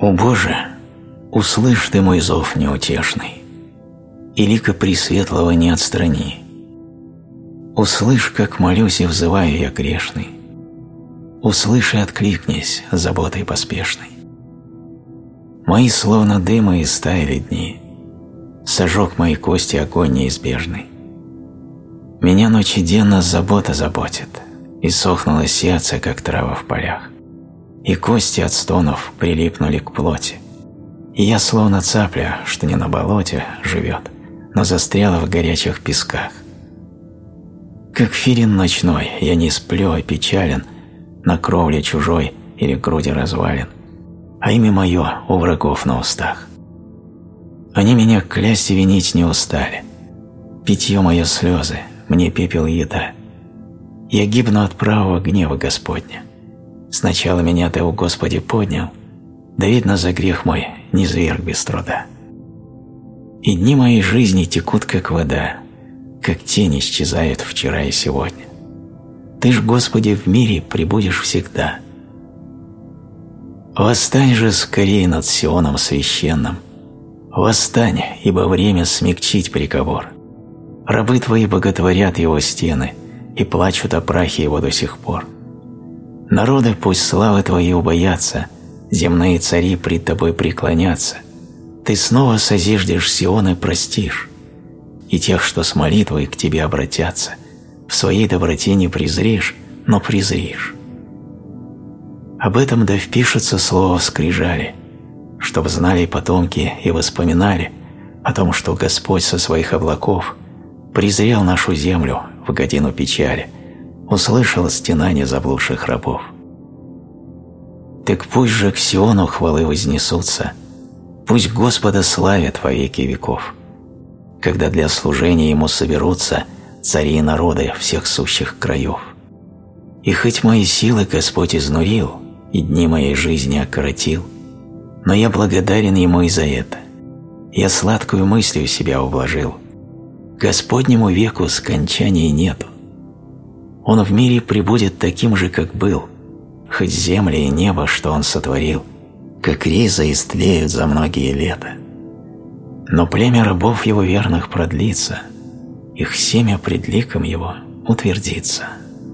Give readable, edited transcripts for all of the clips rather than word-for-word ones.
О Боже, услышь Ты мой зов неутешный, и лика Пресветлого не отстрани. Услышь, как молюсь и взываю я грешный, услышь и откликнись заботой поспешной. Мои словно дыма истаяли дни, сожег мои кости огонь неизбежный. Меня ночеденно забота заботит, и сохнуло сердце, как трава в полях, и кости от стонов прилипнули к плоти, и я словно цапля, что не на болоте живет, но застряла в горячих песках. Как филин ночной я не сплю, опечален, на кровле чужой или груди развален, а имя мое у врагов на устах. Они меня клясть и винить не устали, питье мое слезы, мне пепел еда. Я гибну от правого гнева Господня. Сначала меня Ты, о Господи, поднял, да видно за грех мой не зверг без труда. И дни моей жизни текут, как вода, как тень исчезает вчера и сегодня. Ты ж, Господи, в мире пребудешь всегда. Восстань же скорее над Сионом священным, восстань, ибо время смягчить приговор. Рабы Твои боготворят его стены и плачут о прахе его до сих пор. Народы пусть славы Твоей убоятся, земные цари пред Тобой преклонятся. Ты снова созиждешь Сион и простишь, и тех, что с молитвой к Тебе обратятся, в своей доброте не презришь, но презришь. Об этом да впишется слово в скрижали, чтоб знали потомки и воспоминали о том, что Господь со своих облаков презрел нашу землю в годину печали, услышал стенание заблудших рабов. Так пусть же к Сиону хвалы вознесутся, пусть Господа славят во веки веков, когда для служения Ему соберутся цари и народы всех сущих краев. И хоть мои силы Господь изнурил, и дни моей жизни окоротил, но я благодарен Ему и за это. Я сладкую мыслью себя ублажил. Господнему веку скончания нету. Он в мире пребудет таким же, как был, хоть земли и небо, что Он сотворил, как риза истлеют за многие лета. Но племя рабов Его верных продлится, их семя пред ликом Его утвердится.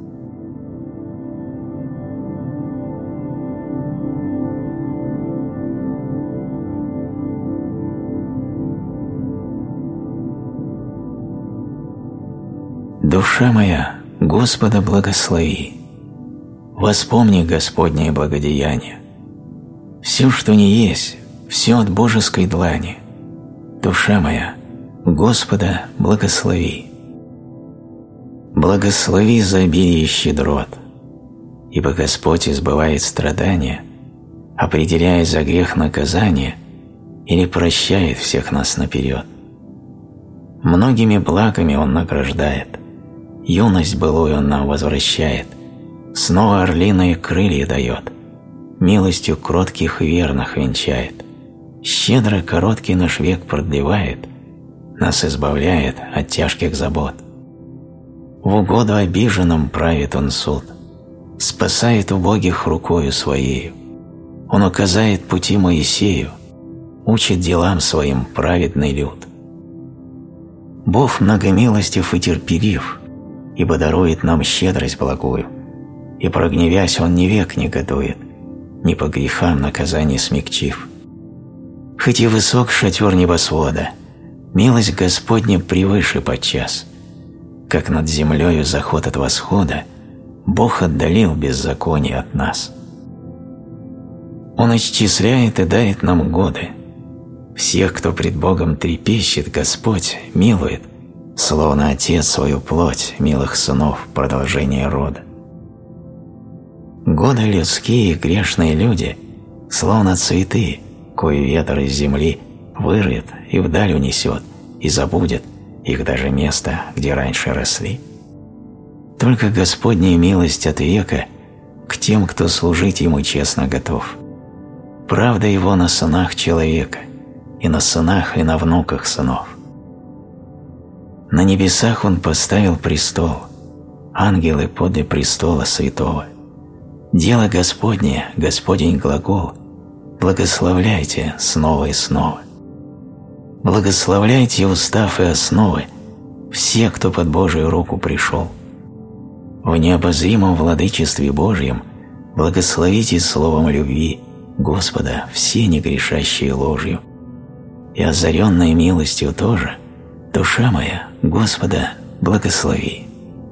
Душа моя, Господа благослови, воспомни Господнее благодеяние. Все, что не есть, все от божеской длани. Душа моя, Господа благослови. Благослови за обилие щедрот, ибо Господь избывает страдания, определяя за грех наказание или прощает всех нас наперед. Многими благами Он награждает, юность былую Он нам возвращает, снова орлиные крылья дает, милостью кротких и верных венчает, щедро короткий наш век продлевает, нас избавляет от тяжких забот. В угоду обиженным правит Он суд, спасает убогих рукою Своею. Он указает пути Моисею, учит делам Своим праведный люд. Бог многомилостив и терпелив, ибо дарует нам щедрость благую, и прогневясь Он ни век негодует, ни по грехам наказание смягчив. Хоть и высок шатер небосвода, милость Господня превыше подчас, как над землею заход от восхода Бог отдалил беззаконие от нас. Он исчисляет и дарит нам годы. Всех, кто пред Богом трепещет, Господь милует, словно Отец свою плоть милых сынов продолжение рода. Годы людские и грешные люди, словно цветы, кои ветер из земли вырвет и вдаль унесет, и забудет их даже место, где раньше росли. Только Господняя милость от века к тем, кто служить Ему честно готов. Правда Его на сынах человека, и на сынах, и на внуках сынов. На небесах Он поставил престол, ангелы подле престола святого. Дело Господне, Господень глагол, благословляйте снова и снова. Благословляйте устав и основы, все, кто под Божию руку пришел. В необозримом владычестве Божьем благословите словом любви Господа все негрешащие ложью, и озаренной милостью тоже, душа моя, Господа, благослови.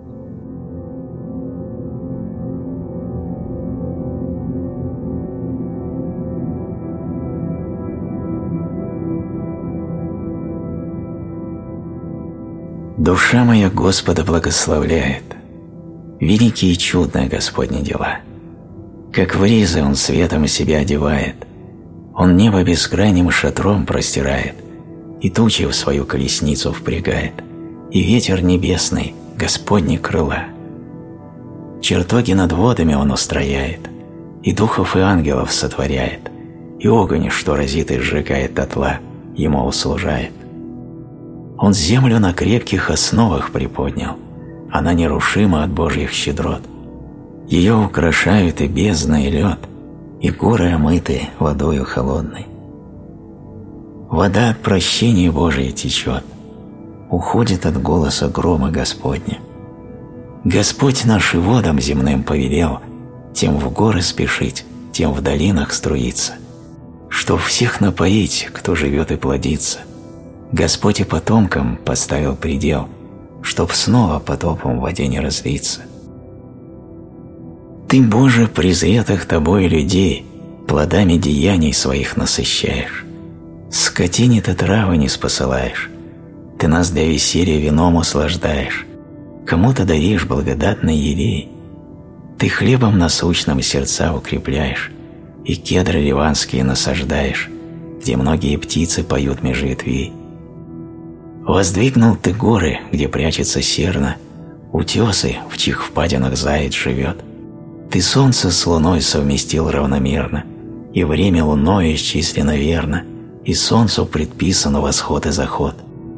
Душа моя Господа благословляет. Великие и чудные Господни дела. Как в ризы Он светом себя одевает, Он небо бескрайним шатром простирает, и тучи в свою колесницу впрягает, и ветер небесный, Господни крыла. Чертоги над водами Он устрояет, и духов и ангелов сотворяет, и огонь, что разит и сжигает дотла, Ему услужает. Он землю на крепких основах приподнял, она нерушима от Божьих щедрот. Ее украшают и бездна, и лед, и горы омыты водою холодной. Вода от прощения Божия течет, уходит от голоса грома Господня. Господь наш и водам земным повелел, тем в горы спешить, тем в долинах струиться, чтоб всех напоить, кто живет и плодится. Господь и потомкам поставил предел, чтоб снова потопом в воде не разлиться. Ты, Боже, презретых Тобой людей плодами деяний своих насыщаешь. Скотине Ты травы не спосылаешь, Ты нас для веселья вином услаждаешь, кому-то даришь благодатный елей. Ты хлебом насущным сердца укрепляешь, и кедры ливанские насаждаешь, где многие птицы поют меж ветвей. Воздвигнул Ты горы, где прячется серна, утесы, в чьих впадинах заяц живет. Ты солнце с луной совместил равномерно, и время луною исчислено верно, и солнцу предписан восход и заход.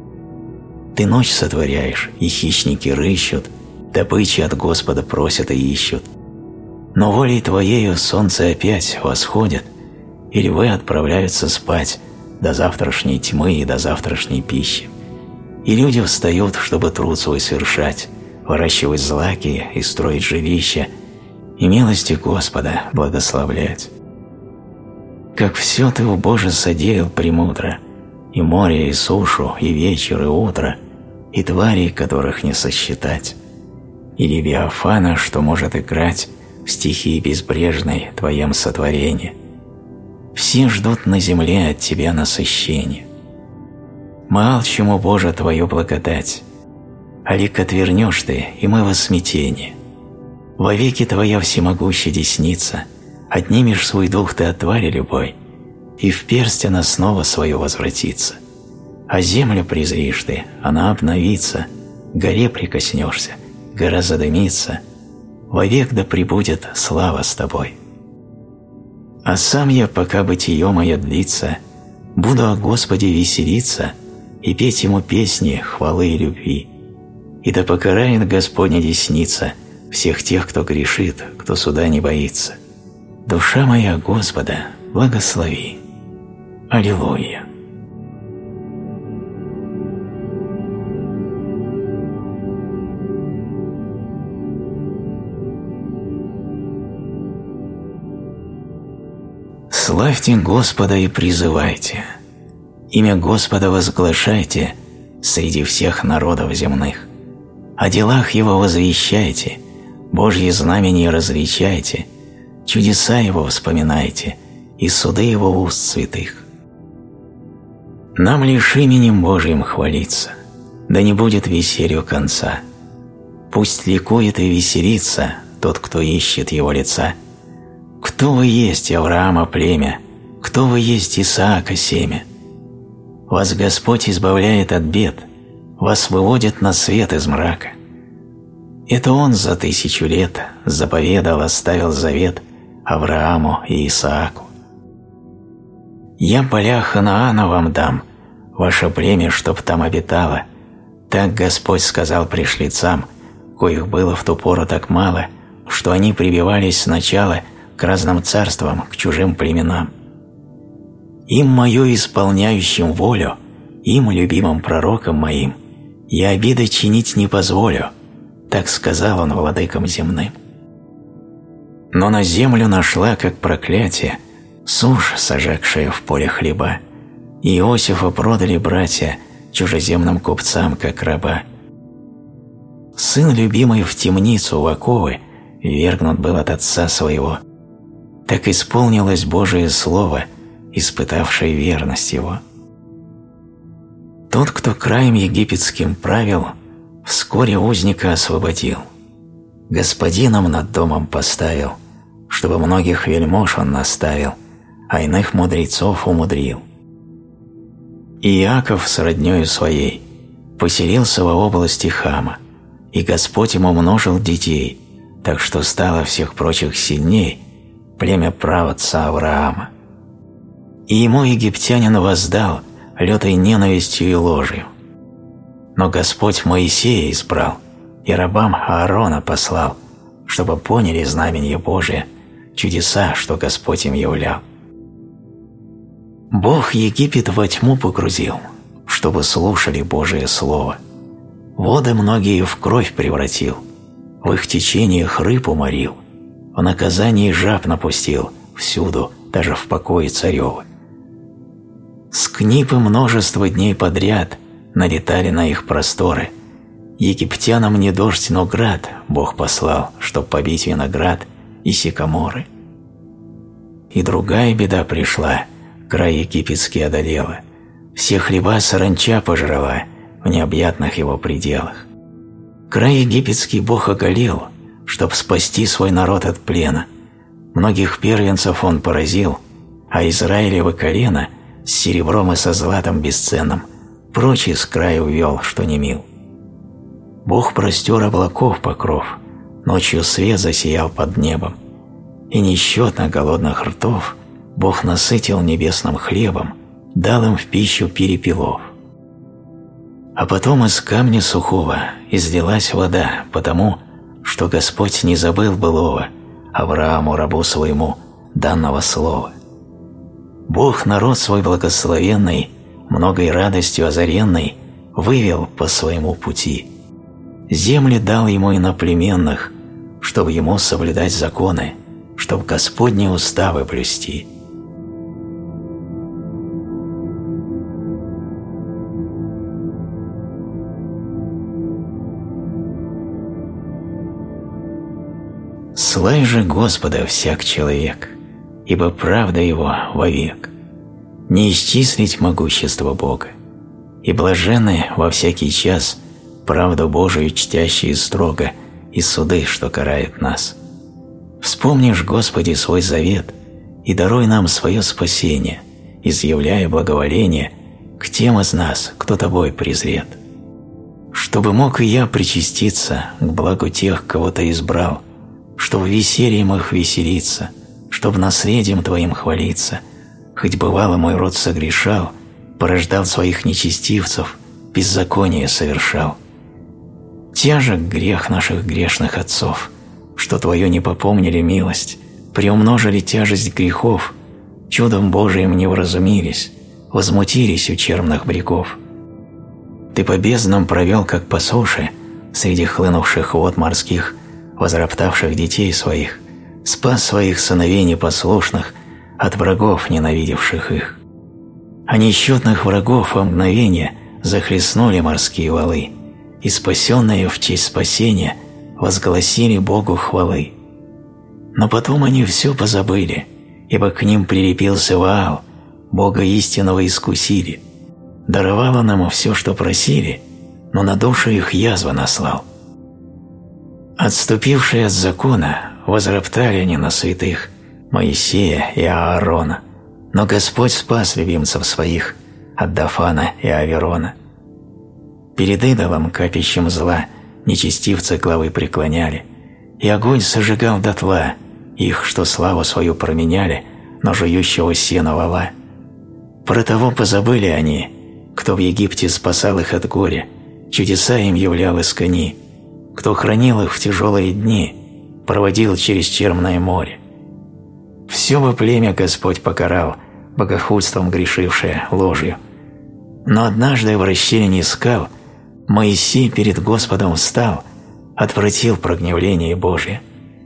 Ты ночь сотворяешь, и хищники рыщут, добычи от Господа просят и ищут. Но волей Твоею солнце опять восходит, и львы отправляются спать до завтрашней тьмы и до завтрашней пищи. И люди встают, чтобы труд свой совершать, выращивать злаки и строить жилища, и милости Господа благословлять. Как все Ты, о Боже, содеял премудро, и море, и сушу, и вечер, и утро, и тварей, которых не сосчитать, и Левиафана, что может играть в стихии безбрежной Твоем сотворении. Все ждут на земле от Тебя насыщения. Мы алчим, о Боже, Твою благодать, а лик отвернешь Ты, и мы во смятении. Вовеки Твоя всемогущая десница, отнимешь свой дух Ты от твари любой, и в персть она снова свою возвратится. А землю презришь Ты, она обновится, к горе прикоснешься, гора задымится, вовек да пребудет слава с Тобой. А сам я, пока бытие мое длится, буду о Господе веселиться и петь Ему песни хвалы и любви, и да покарает Господня десница всех тех, кто грешит, кто суда не боится. Душа моя Господа, благослови. Аллилуйя. Славьте Господа и призывайте, имя Господа возглашайте среди всех народов земных. О делах Его возвещайте, Божьи знамения различайте, чудеса Его вспоминайте и суды Его уст святых. Нам лишь именем Божьим хвалиться, да не будет веселью конца. Пусть ликует и веселится тот, кто ищет Его лица. Кто вы есть, Авраама племя? Кто вы есть, Исаака семя? Вас Господь избавляет от бед, вас выводит на свет из мрака. Это Он за 1000 лет заповедал, оставил завет Аврааму и Исааку. Я поля Ханаана вам дам, ваше племя, чтоб там обитало. Так Господь сказал пришлецам, коих было в ту пору так мало, что они прибивались сначала к разным царствам, к чужим племенам. Им мою исполняющим волю, им, любимым пророком моим, я обиды чинить не позволю, так сказал он владыкам земным. Но на землю нашла, как проклятие, сушь, сожгшая в поле хлеба, и Иосифа продали братья чужеземным купцам, как раба. Сын любимый в темницу в оковы ввергнут был от отца своего, так исполнилось Божие слово, испытавшее верность его. Тот, кто краем египетским правил, вскоре узника освободил, господином над домом поставил, чтобы многих вельмож он наставил, а иных мудрецов умудрил. И Иаков с роднёю своей поселился во области Хама, и Господь ему множил детей, так что стало всех прочих сильней племя праотца Авраама. И ему египтянин воздал лютой ненавистью и ложью. Но Господь Моисея избрал и рабам Аарона послал, чтобы поняли знамения Божие, чудеса, что Господь им являл. Бог Египет во тьму погрузил, чтобы слушали Божие Слово. Воды многие в кровь превратил, в их течениях рыб уморил, в наказании жаб напустил всюду, даже в покое царевы. Скнипы множество дней подряд налетали на их просторы. Египтянам не дождь, но град Бог послал, чтоб побить виноград и сикаморы. И другая беда пришла, край египетский одолела, все хлеба саранча пожрала в необъятных его пределах. Край египетский Бог оголил, чтоб спасти свой народ от плена. Многих первенцев он поразил, а Израилево колено с серебром и со златом бесценным прочь из края увел, что не мил. Бог простер облаков покров, ночью свет засиял под небом, и несчетно голодных ртов Бог насытил небесным хлебом, дал им в пищу перепелов. А потом из камня сухого излилась вода, потому что Господь не забыл былого Аврааму, рабу своему, данного слова. Бог народ свой благословенный, многой радостью озаренный, вывел по своему пути. Земли дал ему иноплеменных, чтобы ему соблюдать законы, чтоб Господни уставы блюсти. Славь же Господа всяк человек, ибо правда Его вовек. Не исчислить могущество Бога, и блаженны во всякий час правду Божию чтящие строго и суды, что карают нас. Вспомнишь, Господи, свой завет и даруй нам свое спасение, изъявляя благоволение к тем из нас, кто Тобой презрет. Чтобы мог и я причаститься к благу тех, кого Ты избрал, чтоб весельем их веселиться, чтоб наследием Твоим хвалиться, хоть бывало мой род согрешал, порождал своих нечестивцев, беззаконие совершал. Тяжек грех наших грешных отцов, что Твою не попомнили милость, приумножили тяжесть грехов, чудом Божиим не вразумились, возмутились ущербных брегов. Ты по безднам провел, как по суше, среди хлынувших вод морских, возроптавших детей своих, спас своих сыновей непослушных от врагов, ненавидевших их. А несчетных врагов во мгновение захлестнули морские валы, и спасенные в честь спасения возгласили Богу хвалы. Но потом они все позабыли, ибо к ним прилепился Ваал, Бога истинного искусили. Даровал он ему все, что просили, но на душу их язва наслал. Отступившие от закона, возроптали они на святых Моисея и Аарона, но Господь спас любимцев своих от Дафана и Аверона. Перед идолом, капищем зла, нечестивцы главы преклоняли, и огонь сожигал дотла их, что славу свою променяли, но жующего сена вала. Про того позабыли они, кто в Египте спасал их от горя, чудеса им являл из кони, кто хранил их в тяжелые дни, проводил через черное море. Все бы племя Господь покарал, богохульством грешившая ложью. Но однажды в расщелине скал Моисей перед Господом встал, отвратил прогневление Божие.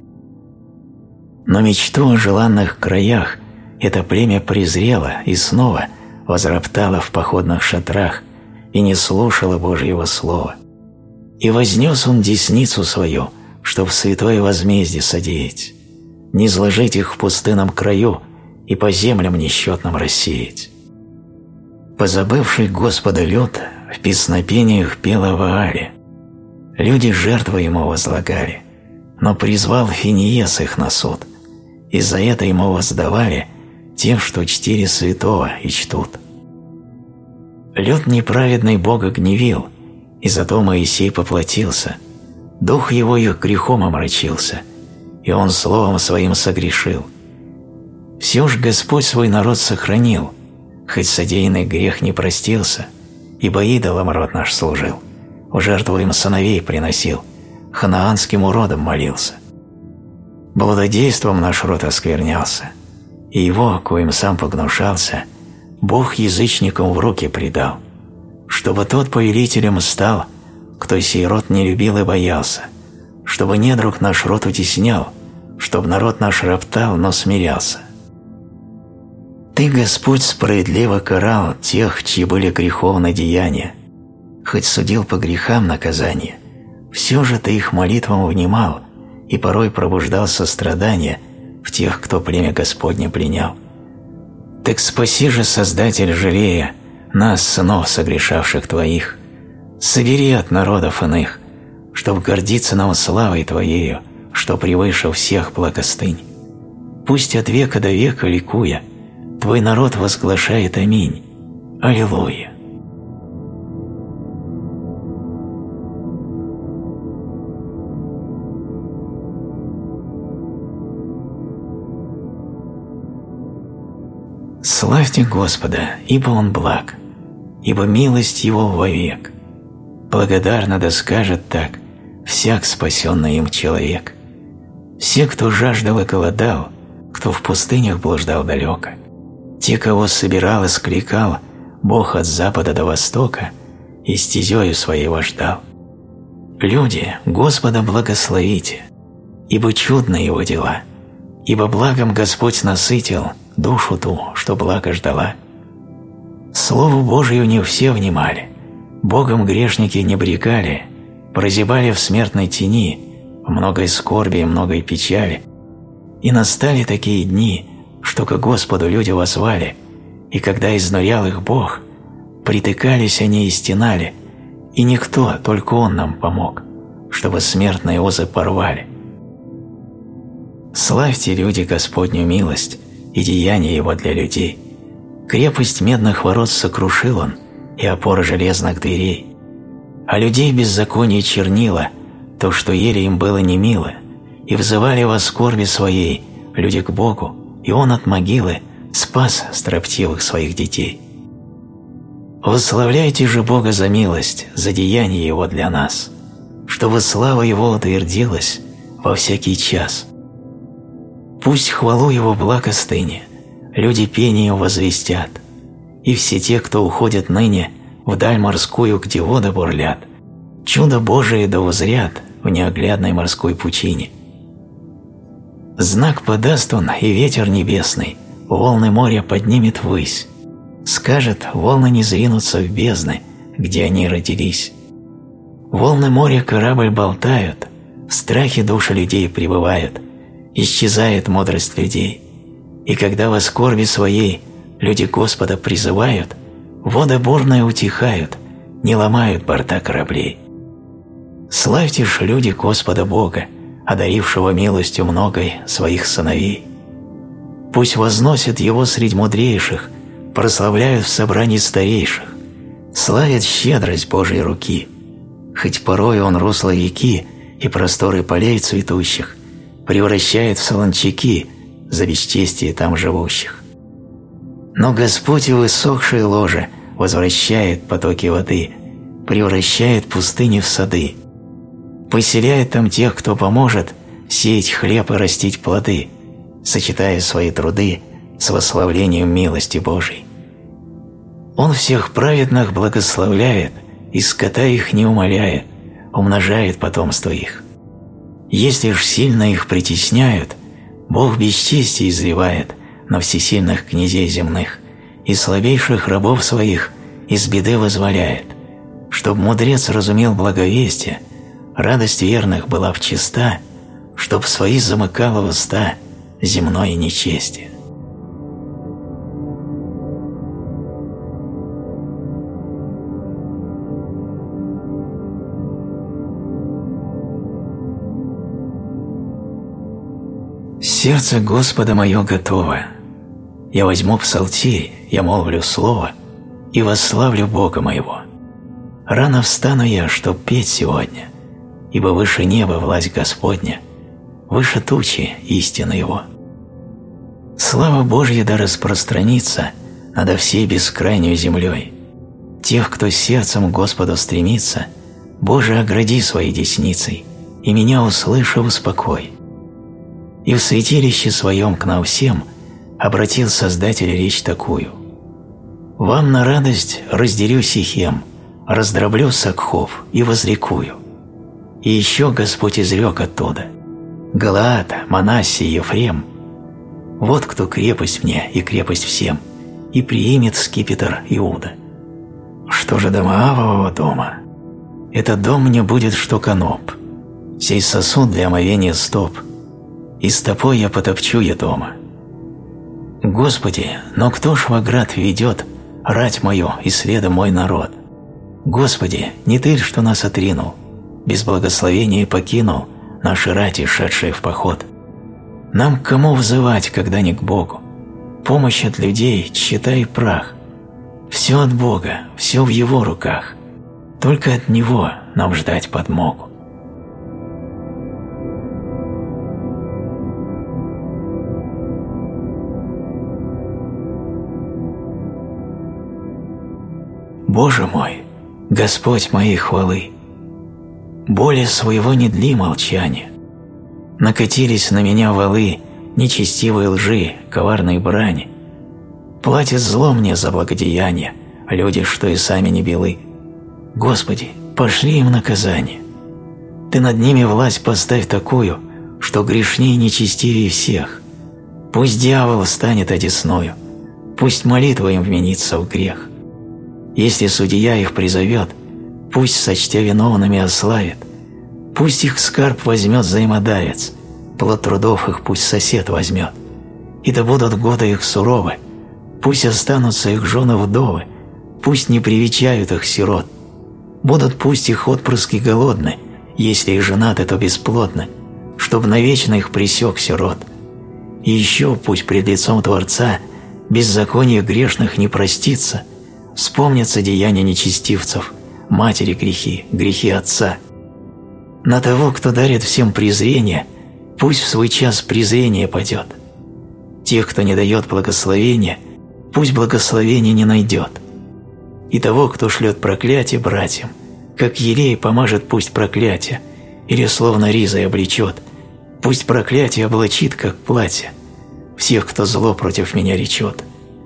Но мечту о желанных краях это племя презрело и снова возроптало в походных шатрах и не слушало Божьего слова. И вознес он десницу свою, чтоб святое возмездие содеять, не изложить их в пустынном краю и по землям несчетным рассеять. Позабывший Господа люд в песнопениях пел о Ваале. Люди жертвы ему возлагали, но призвал Финиес их на суд, и за это ему воздавали те, что чтили святого и чтут. Люд неправедный Бога гневил, и зато Моисей поплотился, дух его их грехом омрачился, и он словом своим согрешил. Все ж Господь свой народ сохранил, хоть содеянный грех не простился, ибо идолам род наш служил, в жертву им сыновей приносил, ханаанским уродом молился. Блудодейством наш род осквернялся, и его, коим сам погнушался, Бог язычникам в руки предал, чтобы тот повелителем стал, кто сей род не любил и боялся, чтобы недруг наш род утеснял, чтоб народ наш роптал, но смирялся. Ты, Господь, справедливо карал тех, чьи были греховны деяния, хоть судил по грехам наказание, все же ты их молитвам внимал и порой пробуждал сострадание в тех, кто племя Господне пленял. Так спаси же, Создатель, жалея, нас, сынов согрешавших Твоих, собери от народов иных, чтоб гордиться нам славой Твоею, что превыше всех благостынь. Пусть от века до века, ликуя, Твой народ возглашает аминь. Аллилуйя. Славьте Господа, ибо Он благ, ибо милость Его вовек. Благодарно да скажет так всяк спасенный им человек. Все, кто жаждал и голодал, кто в пустынях блуждал далеко, те, кого собирал и скликал Бог от запада до востока, и стезею своей вождал. Люди, Господа благословите, ибо чудны Его дела, ибо благом Господь насытил душу ту, что благо ждала. Слову Божию не все внимали, Богом грешники не брекали, прозябали в смертной тени, в многой скорби и многой печали, и настали такие дни, что ко Господу люди воззвали, и когда изнурял их Бог, притыкались они и стенали, и никто, только Он нам помог, чтобы смертные узы порвали. Славьте, люди, Господню милость и деяния Его для людей. Крепость медных ворот сокрушил Он, и опора железных дверей. А людей беззаконие чернила, то, что ели им было немило, и взывали во скорби своей люди к Богу, и Он от могилы спас строптивых своих детей. Восславляйте же Бога за милость, за деяние Его для нас, чтобы слава Его утвердилась во всякий час. Пусть хвалу Его благостыне люди пением возвестят, и все те, кто уходят ныне вдаль морскую, где воды бурлят, чудо Божие да узрят в неоглядной морской пучине. Знак подаст Он, и ветер небесный волны моря поднимет ввысь, скажет, волны не зринутся в бездны, где они родились. Волны моря корабль болтают, в страхе души людей пребывают, исчезает мудрость людей, и когда во скорби своей люди Господа призывают, воды бурные утихают, не ломают борта кораблей. Славьте ж, люди, Господа Бога, одарившего милостью многой своих сыновей. Пусть возносят Его средь мудрейших, прославляют в собрании старейших, славят щедрость Божьей руки, хоть порой Он русло реки и просторы полей цветущих превращает в солончаки за бесчестие там живущих. Но Господь и высохшие ложе возвращает потоки воды, превращает пустыни в сады, поселяет там тех, кто поможет сеять хлеб и растить плоды, сочетая свои труды с восславлением милости Божией. Он всех праведных благословляет, и скота их не умаляет, умножает потомство их. Если ж сильно их притесняют, Бог бесчестие изливает на всесильных князей земных, и слабейших рабов своих из беды вызволяет, чтоб мудрец разумел благовестие, радость верных была в чиста, чтоб свои замыкало уста земное нечестие. Сердце Господа мое готово. Я возьму псалтирь, я молвлю слово и восславлю Бога моего. Рано встану я, чтоб петь сегодня, ибо выше неба власть Господня, выше тучи истина Его. Слава Божья да распространится надо всей бескрайней землей. Тех, кто сердцем к Господу стремится, Боже, огради своей десницей, и меня, услыши, успокой. И в святилище своем к нам всем обратил Создатель речь такую: «Вам на радость разделю Сихем, раздроблю Сакхов и возрекую». И еще Господь изрек оттуда: «Галаад, Манассий, Ефрем, вот кто крепость мне и крепость всем, и приимет скипетр Иуда. Что же до Моавового дома? Этот дом мне будет что каноп, сей сосуд для омовения стоп, и стопой я потопчу Едома. Господи, но кто ж в оград ведет рать мою и следом мой народ? Господи, не Ты ль, что нас отринул, без благословения покинул наши рати, шедшие в поход? Нам к кому взывать, когда не к Богу? Помощь от людей, считай прах. Все от Бога, все в Его руках, только от Него нам ждать подмогу. Боже мой, Господь моей хвалы, более своего не дли молчания. Накатились на меня валы нечестивой лжи, коварной брани. Платят зло мне за благодеяние люди, что и сами не белы. Господи, пошли им наказание. Ты над ними власть поставь такую, что грешней нечестивее всех. Пусть дьявол станет одесною, пусть молитва им вменится в грех. Если судья их призовет, пусть, сочтя виновными, ославит, пусть их скарб возьмет взаимодавец, плод трудов их пусть сосед возьмет, и да будут годы их суровы, пусть останутся их жены вдовы, пусть не привечают их сирот, будут пусть их отпрыски голодны, если и женаты, то бесплодны, чтоб навечно их пресек сирот. И еще пусть пред лицом Творца беззаконие грешных не простится, вспомнятся деяния нечестивцев, матери грехи, грехи отца. На того, кто дарит всем презрение, пусть в свой час презрение падет. Тех, кто не дает благословения, пусть благословения не найдет. И того, кто шлет проклятие братьям, как елей помажет пусть проклятие, или словно ризой облечет, пусть проклятие облачит, как платье, всех, кто зло против меня речет.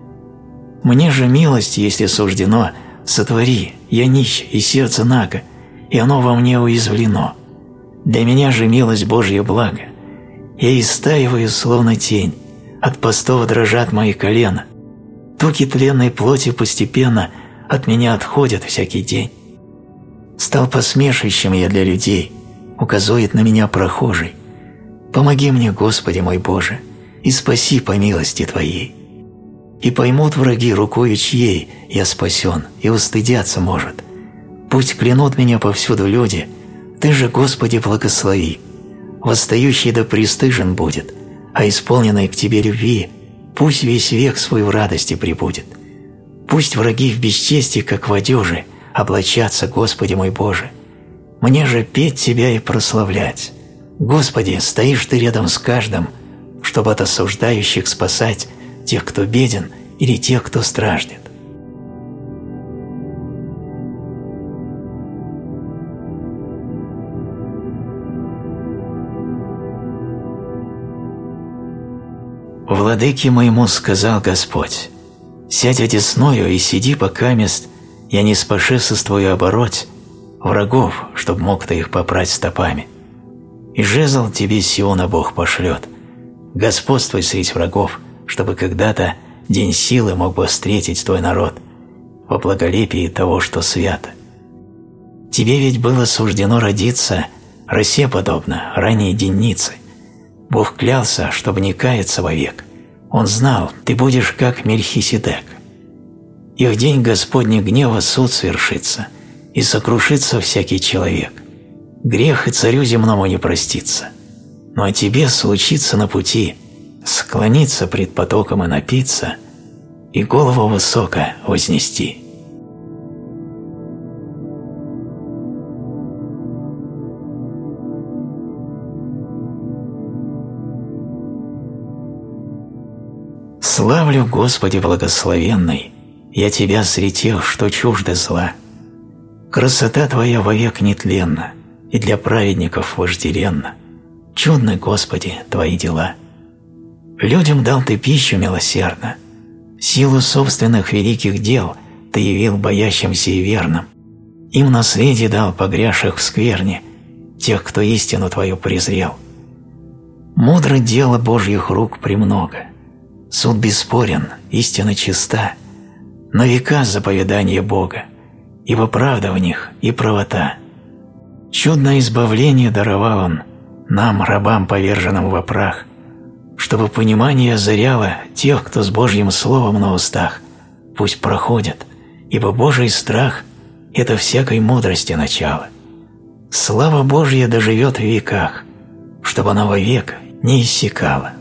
Мне же милость, если суждено, сотвори, я нищ и сердце наго, и оно во мне уязвлено. Для меня же милость Божья благо. Я истаиваю, словно тень, от постов дрожат мои колена. Туки тленной плоти постепенно от меня отходят всякий день. Стал посмешищем я для людей, указует на меня прохожий. Помоги мне, Господи мой Боже, и спаси по милости Твоей. И поймут враги, рукою чьей я спасен, и устыдятся, может. Пусть клянут меня повсюду люди, Ты же, Господи, благослови. Восстающий да пристыжен будет, а исполненный к Тебе любви пусть весь век свой в радости пребудет. Пусть враги в бесчестии, как в одежи, облачатся, Господи мой Боже. Мне же петь Тебя и прославлять. Господи, стоишь Ты рядом с каждым, чтобы от осуждающих спасать тех, кто беден, или тех, кто страждет. «Владыке моему сказал Господь, сядь одесною и сиди, покамест я не спошествую обороть врагов, чтоб мог ты их попрать стопами. И жезл тебе Сиона Бог пошлет, господствуй средь врагов, чтобы когда-то день силы мог бы встретить твой народ во благолепии того, что свято. Тебе ведь было суждено родиться росе подобно, ранней денницы. Бог клялся, чтобы не каяться вовек. Он знал, ты будешь как Мельхиседек. И в день Господня гнева суд свершится, и сокрушится всякий человек. Грех и царю земному не простится. Но о тебе случится на пути склониться пред потоком и напиться, и голову высоко вознести». Славлю, Господи благословенный, я Тебя среди тех, что чужды зла. Красота Твоя вовек нетленна, и для праведников вожделенна. Чудны, Господи, Твои дела. Людям дал Ты пищу милосердно, силу собственных великих дел Ты явил боящимся и верным. Им наследие дал погрязших в скверне, тех, кто истину Твою презрел. Мудро дело Божьих рук премного, суд бесспорен, истина чиста, на века заповедание Бога, ибо правда в них и правота. Чудное избавление даровал Он нам, рабам, поверженным во прах, чтобы понимание озаряло тех, кто с Божьим словом на устах. Пусть проходят, ибо Божий страх – это всякой мудрости начало. Слава Божья доживет в веках, чтобы она вовек не иссякала.